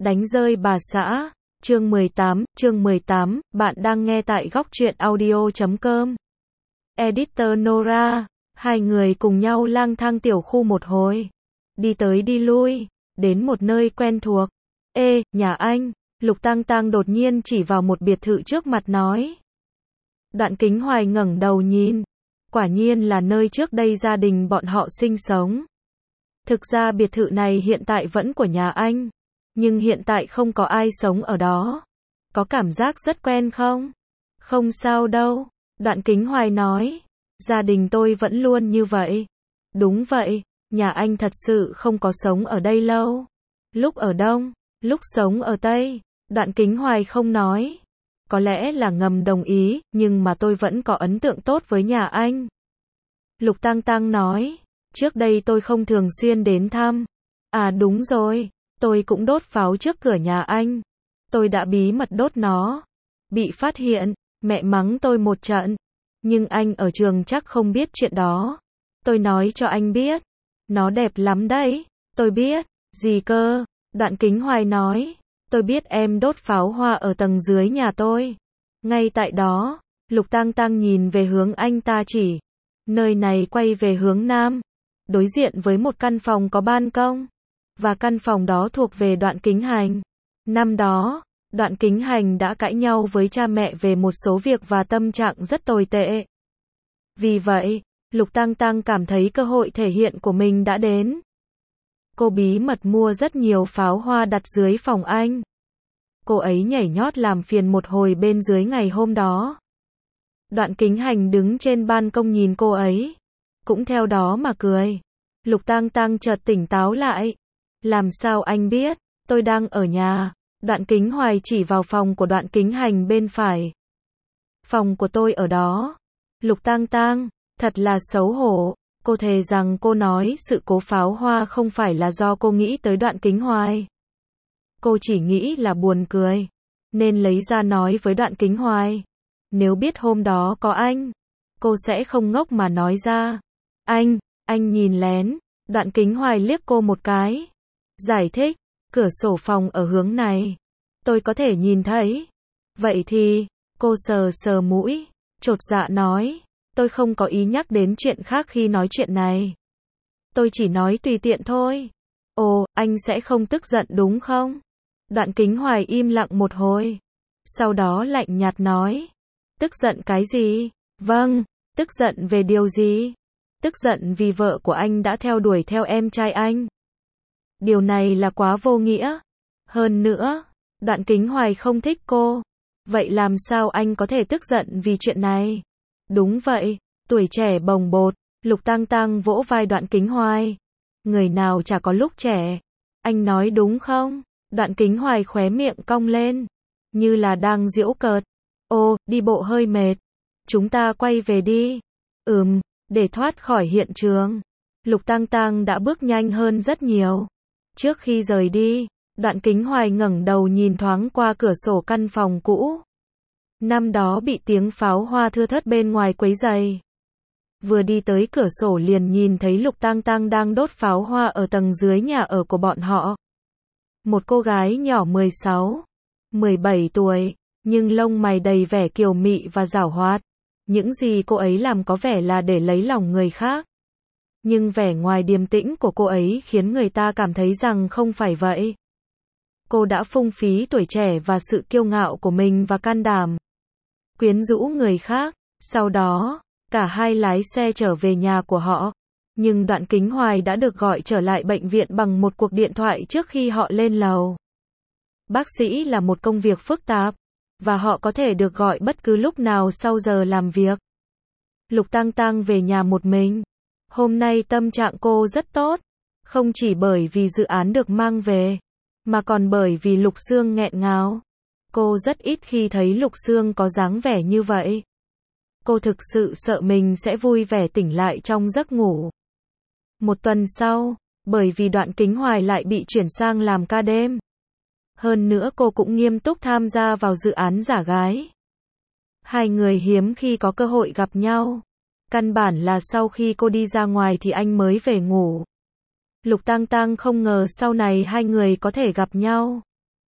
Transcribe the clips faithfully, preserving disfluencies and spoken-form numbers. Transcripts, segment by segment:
Đánh rơi bà xã, chương mười tám, chương mười tám, bạn đang nghe tại góc truyện audio chấm com. Editor Nora, hai người cùng nhau lang thang tiểu khu một hồi. Đi tới đi lui, đến một nơi quen thuộc. Ê, nhà anh, Lục Tang Tang đột nhiên chỉ vào một biệt thự trước mặt nói. Đoạn Kính Hoài ngẩng đầu nhìn. Quả nhiên là nơi trước đây gia đình bọn họ sinh sống. Thực ra biệt thự này hiện tại vẫn của nhà anh. Nhưng hiện tại không có ai sống ở đó. Có cảm giác rất quen không? Không sao đâu. Đoạn Kính Hoài nói. Gia đình tôi vẫn luôn như vậy. Đúng vậy, nhà anh thật sự không có sống ở đây lâu. Lúc ở Đông, lúc sống ở Tây. Đoạn Kính Hoài không nói. Có lẽ là ngầm đồng ý, nhưng mà tôi vẫn có ấn tượng tốt với nhà anh. Lục Tang Tang nói. Trước đây tôi không thường xuyên đến thăm. À đúng rồi. Tôi cũng đốt pháo trước cửa nhà anh. Tôi đã bí mật đốt nó. Bị phát hiện, mẹ mắng tôi một trận. Nhưng anh ở trường chắc không biết chuyện đó. Tôi nói cho anh biết. Nó đẹp lắm đấy. Tôi biết. Gì cơ? Đoạn Kính Hoài nói. Tôi biết em đốt pháo hoa ở tầng dưới nhà tôi. Ngay tại đó, Lục Tang Tang nhìn về hướng anh ta chỉ. Nơi này quay về hướng nam. Đối diện với một căn phòng có ban công. Và căn phòng đó thuộc về Đoạn Kính Hành. Năm đó, Đoạn Kính Hành đã cãi nhau với cha mẹ về một số việc và tâm trạng rất tồi tệ. Vì vậy, Lục Tang Tang cảm thấy cơ hội thể hiện của mình đã đến. Cô bí mật mua rất nhiều pháo hoa đặt dưới phòng anh. Cô ấy nhảy nhót làm phiền một hồi bên dưới ngày hôm đó. Đoạn Kính Hành đứng trên ban công nhìn cô ấy. Cũng theo đó mà cười. Lục Tang Tang chợt tỉnh táo lại. Làm sao anh biết? Tôi đang ở nhà. Đoạn Kính Hoài chỉ vào phòng của Đoạn Kính Hành bên phải. Phòng của tôi ở đó. Lục Tang Tang, thật là xấu hổ. Cô thề rằng cô nói sự cố pháo hoa không phải là do cô nghĩ tới Đoạn Kính Hoài. Cô chỉ nghĩ là buồn cười. Nên lấy ra nói với Đoạn Kính Hoài. Nếu biết hôm đó có anh, cô sẽ không ngốc mà nói ra. Anh, anh nhìn lén. Đoạn Kính Hoài liếc cô một cái. Giải thích, cửa sổ phòng ở hướng này. Tôi có thể nhìn thấy. Vậy thì, cô sờ sờ mũi, chột dạ nói. Tôi không có ý nhắc đến chuyện khác khi nói chuyện này. Tôi chỉ nói tùy tiện thôi. Ồ, anh sẽ không tức giận đúng không? Đoạn Kính Hoài im lặng một hồi. Sau đó lạnh nhạt nói. Tức giận cái gì? Vâng, tức giận về điều gì? Tức giận vì vợ của anh đã theo đuổi theo em trai anh. Điều này là quá vô nghĩa. Hơn nữa, Đoạn Kính Hoài không thích cô. Vậy làm sao anh có thể tức giận vì chuyện này? Đúng vậy, tuổi trẻ bồng bột. Lục Tang Tang vỗ vai Đoạn Kính Hoài. Người nào chả có lúc trẻ. Anh nói đúng không? Đoạn Kính Hoài khóe miệng cong lên. Như là đang giễu cợt. Ô, đi bộ hơi mệt. Chúng ta quay về đi. Ừm, để thoát khỏi hiện trường. Lục Tang Tang đã bước nhanh hơn rất nhiều. Trước khi rời đi, Đoạn Kính Hoài ngẩng đầu nhìn thoáng qua cửa sổ căn phòng cũ. Năm đó bị tiếng pháo hoa thưa thớt bên ngoài quấy rầy. Vừa đi tới cửa sổ liền nhìn thấy Lục Tang Tang đang đốt pháo hoa ở tầng dưới nhà ở của bọn họ. Một cô gái nhỏ mười sáu, mười bảy tuổi, nhưng lông mày đầy vẻ kiều mị và giảo hoạt. Những gì cô ấy làm có vẻ là để lấy lòng người khác. Nhưng vẻ ngoài điềm tĩnh của cô ấy khiến người ta cảm thấy rằng không phải vậy. Cô đã phung phí tuổi trẻ và sự kiêu ngạo của mình và can đảm quyến rũ người khác. Sau đó, cả hai lái xe trở về nhà của họ. Nhưng Đoạn Kính Hoài đã được gọi trở lại bệnh viện bằng một cuộc điện thoại trước khi họ lên lầu. Bác sĩ là một công việc phức tạp, và họ có thể được gọi bất cứ lúc nào sau giờ làm việc. Lục Tang Tang về nhà một mình. Hôm nay tâm trạng cô rất tốt. Không chỉ bởi vì dự án được mang về, mà còn bởi vì Lục Sương nghẹn ngào. Cô rất ít khi thấy Lục Sương có dáng vẻ như vậy. Cô thực sự sợ mình sẽ vui vẻ tỉnh lại trong giấc ngủ. Một tuần sau, bởi vì Đoạn Kính Hoài lại bị chuyển sang làm ca đêm. Hơn nữa cô cũng nghiêm túc tham gia vào dự án giả gái. Hai người hiếm khi có cơ hội gặp nhau. Căn bản là sau khi cô đi ra ngoài thì anh mới về ngủ. Lục Tang Tang không ngờ sau này hai người có thể gặp nhau.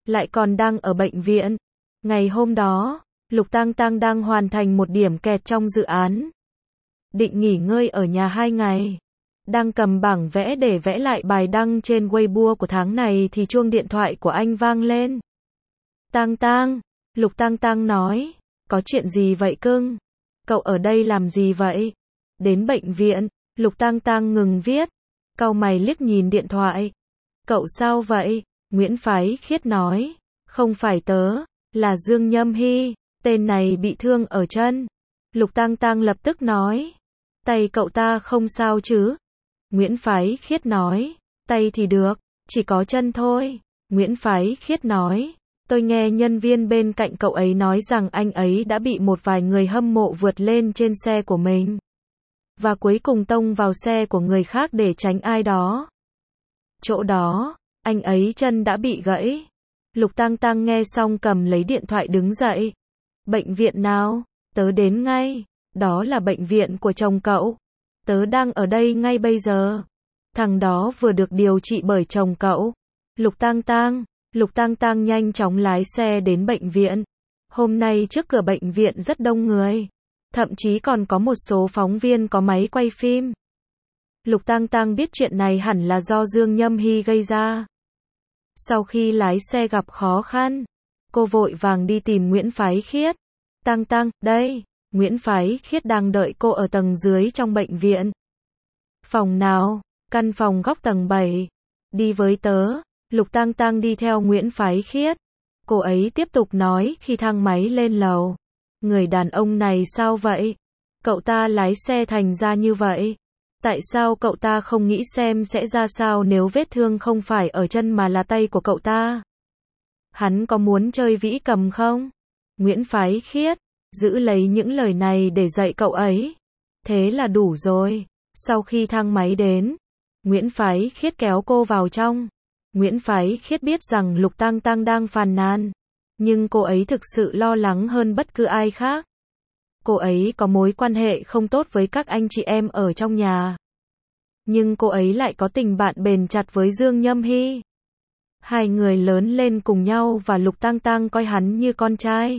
lại còn đang ở bệnh viện. Ngày hôm đó, Lục Tang Tang đang hoàn thành một điểm kẹt trong dự án. Định nghỉ ngơi ở nhà hai ngày. Đang cầm bảng vẽ để vẽ lại bài đăng trên Weibo của tháng này thì chuông điện thoại của anh vang lên. Tang Tang, Lục Tang Tang nói, có chuyện gì vậy cưng? Cậu ở đây làm gì vậy? Đến bệnh viện, Lục Tang Tang ngừng viết, cau mày liếc nhìn điện thoại. Cậu sao vậy? Nguyễn Phái Khiết nói, không phải tớ, là Dương Nhâm Hy, tên này bị thương ở chân. Lục Tang Tang lập tức nói, tay cậu ta không sao chứ? Nguyễn Phái Khiết nói, tay thì được, chỉ có chân thôi. Nguyễn Phái Khiết nói, tôi nghe nhân viên bên cạnh cậu ấy nói rằng anh ấy đã bị một vài người hâm mộ vượt lên trên xe của mình. Và cuối cùng tông vào xe của người khác để tránh ai đó. Chỗ đó, anh ấy chân đã bị gãy. Lục Tang Tang nghe xong cầm lấy điện thoại đứng dậy. Bệnh viện nào? Tớ đến ngay. Đó là bệnh viện của chồng cậu. Tớ đang ở đây ngay bây giờ. Thằng đó vừa được điều trị bởi chồng cậu. Lục Tang Tang. Lục Tang Tang nhanh chóng lái xe đến bệnh viện. Hôm nay trước cửa bệnh viện rất đông người. Thậm chí còn có một số phóng viên có máy quay phim. Lục Tang Tang biết chuyện này hẳn là do Dương Nhâm Hy gây ra. Sau khi lái xe gặp khó khăn, cô vội vàng đi tìm Nguyễn Phái Khiết. Tang Tang, đây, Nguyễn Phái Khiết đang đợi cô ở tầng dưới trong bệnh viện. Phòng nào? Căn phòng góc tầng bảy. Đi với tớ. Lục Tang Tang đi theo Nguyễn Phái Khiết. Cô ấy tiếp tục nói khi thang máy lên lầu. Người đàn ông này sao vậy? Cậu ta lái xe thành ra như vậy. Tại sao cậu ta không nghĩ xem sẽ ra sao nếu vết thương không phải ở chân mà là tay của cậu ta? Hắn có muốn chơi vĩ cầm không? Nguyễn Phái Khiết giữ lấy những lời này để dạy cậu ấy. Thế là đủ rồi. Sau khi thang máy đến, Nguyễn Phái Khiết kéo cô vào trong. Nguyễn Phái Khiết biết rằng Lục Tang Tang đang phàn nàn, nhưng cô ấy thực sự lo lắng hơn bất cứ ai khác. Cô ấy có mối quan hệ không tốt với các anh chị em ở trong nhà. Nhưng cô ấy lại có tình bạn bền chặt với Dương Nhâm Hy. Hai người lớn lên cùng nhau và Lục Tang Tang coi hắn như con trai.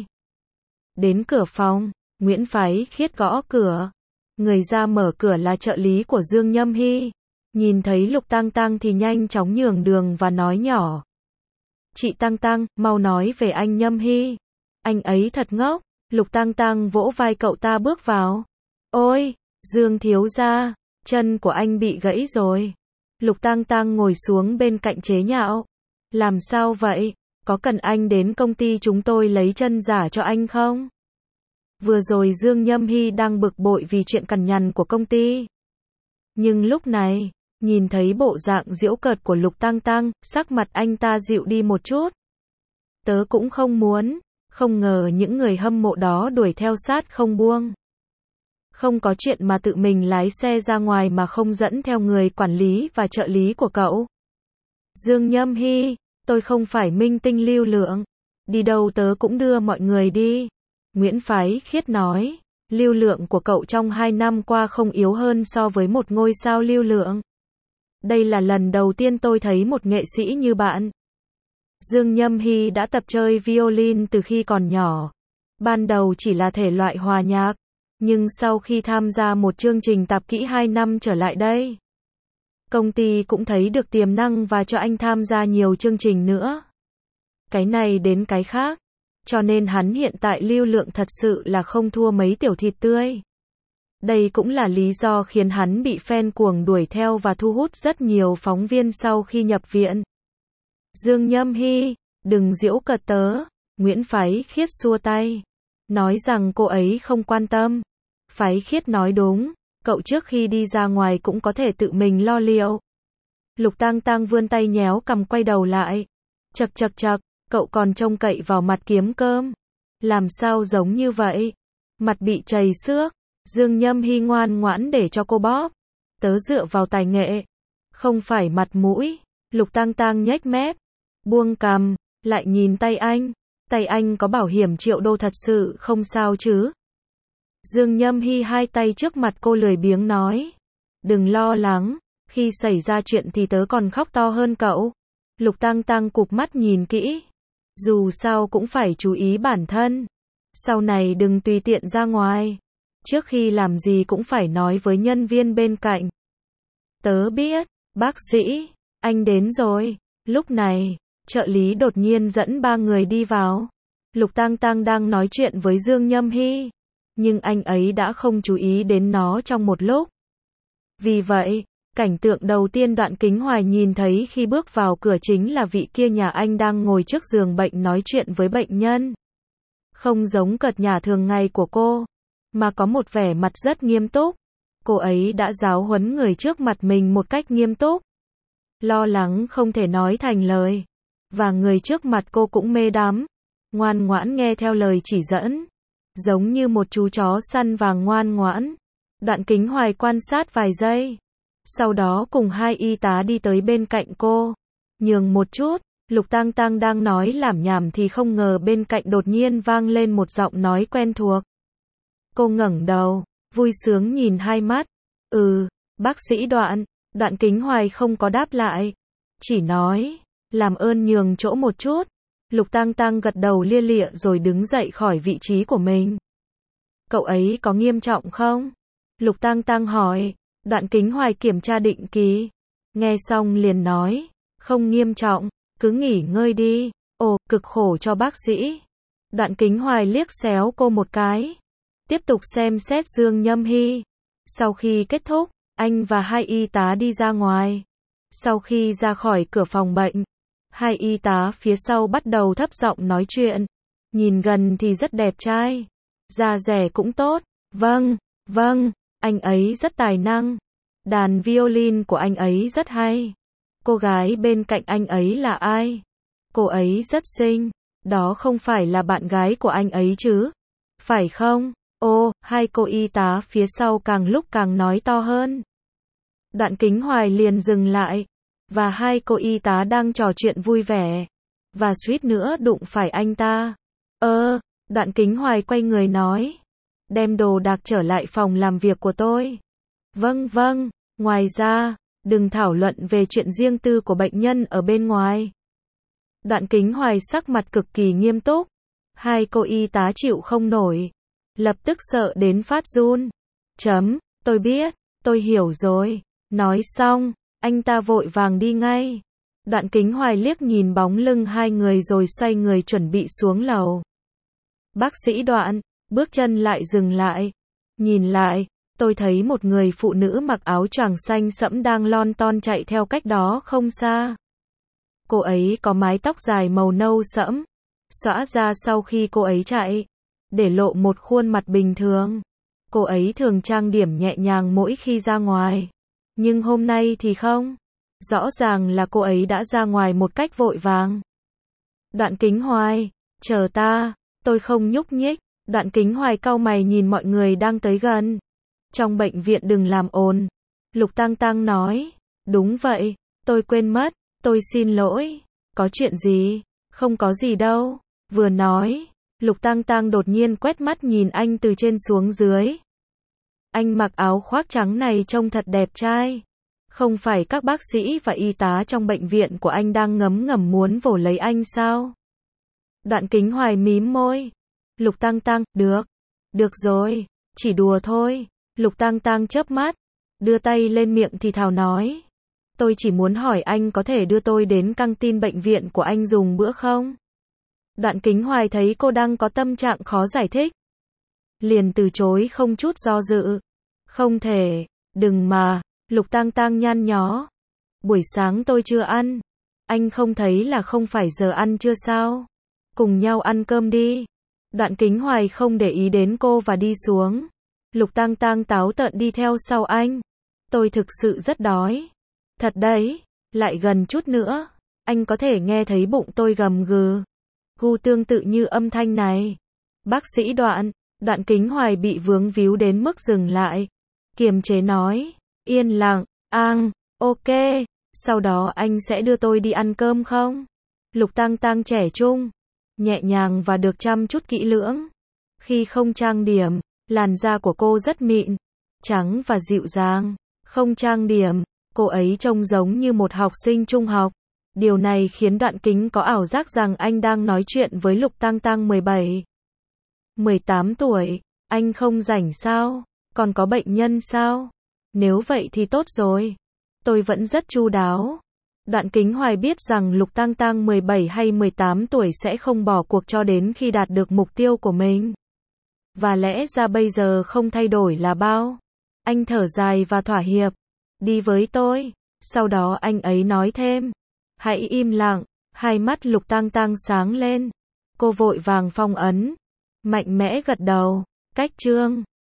Đến cửa phòng, Nguyễn Phái Khiết gõ cửa. Người ra mở cửa là trợ lý của Dương Nhâm Hy. Nhìn thấy Lục Tang Tang thì nhanh chóng nhường đường và nói nhỏ. Chị Tang Tang, mau nói về anh Nhâm Hy. Anh ấy thật ngốc. Lục Tang Tang vỗ vai cậu ta bước vào. Ôi, Dương thiếu gia, chân của anh bị gãy rồi. Lục Tang Tang ngồi xuống bên cạnh chế nhạo. Làm sao vậy? Có cần anh đến công ty chúng tôi lấy chân giả cho anh không? Vừa rồi Dương Nhâm Hy đang bực bội vì chuyện cằn nhằn của công ty. Nhưng lúc này, nhìn thấy bộ dạng giễu cợt của Lục Tang Tang, sắc mặt anh ta dịu đi một chút. Tớ cũng không muốn, không ngờ những người hâm mộ đó đuổi theo sát không buông. Không có chuyện mà tự mình lái xe ra ngoài mà không dẫn theo người quản lý và trợ lý của cậu. Dương Nhâm Hy, tôi không phải minh tinh lưu lượng. Đi đâu tớ cũng đưa mọi người đi. Nguyễn Phái Khiết nói, lưu lượng của cậu trong hai năm qua không yếu hơn so với một ngôi sao lưu lượng. Đây là lần đầu tiên tôi thấy một nghệ sĩ như bạn. Dương Nhâm Hy đã tập chơi violin từ khi còn nhỏ. Ban đầu chỉ là thể loại hòa nhạc, nhưng sau khi tham gia một chương trình tạp kỹ hai năm trở lại đây, công ty cũng thấy được tiềm năng và cho anh tham gia nhiều chương trình nữa. Cái này đến cái khác, cho nên hắn hiện tại lưu lượng thật sự là không thua mấy tiểu thịt tươi. Đây cũng là lý do khiến hắn bị fan cuồng đuổi theo và thu hút rất nhiều phóng viên sau khi nhập viện. Dương Nhâm Hy, đừng giễu cợt tớ. Nguyễn Phái Khiết xua tay, nói rằng cô ấy không quan tâm. Phái Khiết nói đúng, cậu trước khi đi ra ngoài cũng có thể tự mình lo liệu. Lục Tang Tang vươn tay nhéo cằm quay đầu lại. Chậc chậc chậc, cậu còn trông cậy vào mặt kiếm cơm. Làm sao giống như vậy? Mặt bị trầy xước. Dương Nhâm Hy ngoan ngoãn để cho cô bóp. Tớ dựa vào tài nghệ, không phải mặt mũi. Lục Tang Tang nhếch mép, buông cằm, lại nhìn tay anh. Tay anh có bảo hiểm triệu đô thật sự không sao chứ? Dương Nhâm Hy hai tay trước mặt cô lười biếng nói. Đừng lo lắng, khi xảy ra chuyện thì tớ còn khóc to hơn cậu. Lục Tang Tang cụp mắt nhìn kỹ. Dù sao cũng phải chú ý bản thân. Sau này đừng tùy tiện ra ngoài. Trước khi làm gì cũng phải nói với nhân viên bên cạnh. Tớ biết, bác sĩ, anh đến rồi. Lúc này, trợ lý đột nhiên dẫn ba người đi vào. Lục Tang Tang đang nói chuyện với Dương Nhâm Hy, nhưng anh ấy đã không chú ý đến nó trong một lúc. Vì vậy, cảnh tượng đầu tiên Đoạn Kính Hoài nhìn thấy khi bước vào cửa chính là vị kia nhà anh đang ngồi trước giường bệnh nói chuyện với bệnh nhân. Không giống cợt nhả thường ngày của cô, mà có một vẻ mặt rất nghiêm túc. Cô ấy đã giáo huấn người trước mặt mình một cách nghiêm túc. Lo lắng không thể nói thành lời. Và người trước mặt cô cũng mê đắm. Ngoan ngoãn nghe theo lời chỉ dẫn. Giống như một chú chó săn vàng ngoan ngoãn. Đoạn Kính Hoài quan sát vài giây. Sau đó cùng hai y tá đi tới bên cạnh cô. Nhường một chút, Lục Tang Tang đang nói lảm nhảm thì không ngờ bên cạnh đột nhiên vang lên một giọng nói quen thuộc. Cô ngẩng đầu, vui sướng nhìn hai mắt. Ừ, bác sĩ Đoạn. Đoạn Kính Hoài không có đáp lại. Chỉ nói, làm ơn nhường chỗ một chút. Lục Tang Tang gật đầu lia lịa rồi đứng dậy khỏi vị trí của mình. Cậu ấy có nghiêm trọng không? Lục Tang Tang hỏi. Đoạn Kính Hoài kiểm tra định kỳ. Nghe xong liền nói, không nghiêm trọng, cứ nghỉ ngơi đi. Ồ, cực khổ cho bác sĩ. Đoạn Kính Hoài liếc xéo cô một cái. Tiếp tục xem xét Dương Nhâm Hy. Sau khi kết thúc, anh và hai y tá đi ra ngoài. Sau khi ra khỏi cửa phòng bệnh, hai y tá phía sau bắt đầu thấp giọng nói chuyện. Nhìn gần thì rất đẹp trai. Da dẻ cũng tốt. Vâng, vâng, anh ấy rất tài năng. Đàn violin của anh ấy rất hay. Cô gái bên cạnh anh ấy là ai? Cô ấy rất xinh. Đó không phải là bạn gái của anh ấy chứ? Phải không? Ô, hai cô y tá phía sau càng lúc càng nói to hơn. Đoạn Kính Hoài liền dừng lại. Và hai cô y tá đang trò chuyện vui vẻ. Và suýt nữa đụng phải anh ta. Ơ, Đoạn Kính Hoài quay người nói. Đem đồ đạc trở lại phòng làm việc của tôi. Vâng vâng, ngoài ra, đừng thảo luận về chuyện riêng tư của bệnh nhân ở bên ngoài. Đoạn Kính Hoài sắc mặt cực kỳ nghiêm túc. Hai cô y tá chịu không nổi. Lập tức sợ đến phát run. Chấm, tôi biết, tôi hiểu rồi. Nói xong, anh ta vội vàng đi ngay. Đoạn Kính Hoài liếc nhìn bóng lưng hai người rồi xoay người chuẩn bị xuống lầu. Bác sĩ Đoạn, bước chân lại dừng lại. Nhìn lại, tôi thấy một người phụ nữ mặc áo choàng xanh sẫm đang lon ton chạy theo cách đó không xa. Cô ấy có mái tóc dài màu nâu sẫm, xõa ra sau khi cô ấy chạy, để lộ một khuôn mặt bình thường. Cô ấy thường trang điểm nhẹ nhàng mỗi khi ra ngoài. Nhưng hôm nay thì không. Rõ ràng là cô ấy đã ra ngoài một cách vội vàng. Đoạn Kính Hoài, chờ ta, tôi không nhúc nhích. Đoạn Kính Hoài cau mày nhìn mọi người đang tới gần. Trong bệnh viện đừng làm ồn. Lục Tang Tang nói. Đúng vậy, tôi quên mất, tôi xin lỗi. Có chuyện gì? Không có gì đâu. Vừa nói, Lục Tang Tang đột nhiên quét mắt nhìn anh từ trên xuống dưới. Anh mặc áo khoác trắng này trông thật đẹp trai. Không phải các bác sĩ và y tá trong bệnh viện của anh đang ngấm ngầm muốn vồ lấy anh sao? Đoạn Kính Hoài mím môi. Lục Tang Tang, được. Được rồi, chỉ đùa thôi. Lục Tang Tang chớp mắt, đưa tay lên miệng thì thào nói. Tôi chỉ muốn hỏi anh có thể đưa tôi đến căng tin bệnh viện của anh dùng bữa không? Đoạn Kính Hoài thấy cô đang có tâm trạng khó giải thích. Liền từ chối không chút do dự. Không thể, đừng mà. Lục Tang Tang nhăn nhó. Buổi sáng tôi chưa ăn. Anh không thấy là không phải giờ ăn chưa sao? Cùng nhau ăn cơm đi. Đoạn Kính Hoài không để ý đến cô và đi xuống. Lục Tang Tang táo tợn đi theo sau anh. Tôi thực sự rất đói. Thật đấy, lại gần chút nữa. Anh có thể nghe thấy bụng tôi gầm gừ. Gu tương tự như âm thanh này. Bác sĩ Đoạn. Đoạn Kính Hoài bị vướng víu đến mức dừng lại. Kiềm chế nói. Yên lặng, ang, ok. Sau đó anh sẽ đưa tôi đi ăn cơm không? Lục Tang Tang trẻ trung, nhẹ nhàng và được chăm chút kỹ lưỡng. Khi không trang điểm, làn da của cô rất mịn, trắng và dịu dàng. Không trang điểm, cô ấy trông giống như một học sinh trung học. Điều này khiến Đoạn Kính có ảo giác rằng anh đang nói chuyện với Lục Tang Tang mười bảy, mười tám tuổi. Anh không rảnh sao? Còn có bệnh nhân sao? Nếu vậy thì tốt rồi. Tôi vẫn rất chu đáo. Đoạn Kính Hoài biết rằng Lục Tang Tang mười bảy hay mười tám tuổi sẽ không bỏ cuộc cho đến khi đạt được mục tiêu của mình. Và lẽ ra bây giờ không thay đổi là bao. Anh thở dài và thỏa hiệp. Đi với tôi. Sau đó anh ấy nói thêm. Hãy im lặng. Hai mắt Lục Tang Tang sáng lên. Cô vội vàng phong ấn. Mạnh mẽ gật đầu. Cách chương